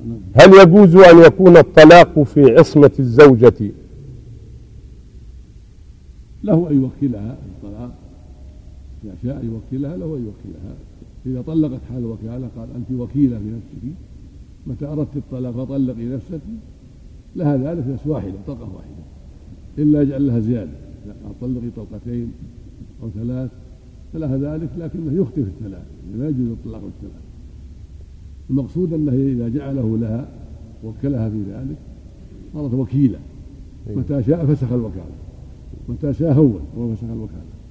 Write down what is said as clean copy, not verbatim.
هل يجوز أن يكون الطلاق في عصمة الزوجة؟ له أن يوكلها الطلاق، إذا شاء يوكلها له أن يوكلها. إذا طلقت حال الوكالة قال أنت وكيلة في نفسك، متى أردت الطلاق فطلقي نفسك، لها ذلك بس واحدة، طلقة واحدة، إلا يجعل لها زيادة، طلقي طلقتين أو ثلاث فلها ذلك، لكنه يخطئ في الثلاث، لا يجوز الطلاق بالثلاث. المقصود أنه إذا جعله لها وكلها في ذلك صارت وكيلة، متى شاء فسخ الوكالة، متى شاء هون وفسخ الوكالة.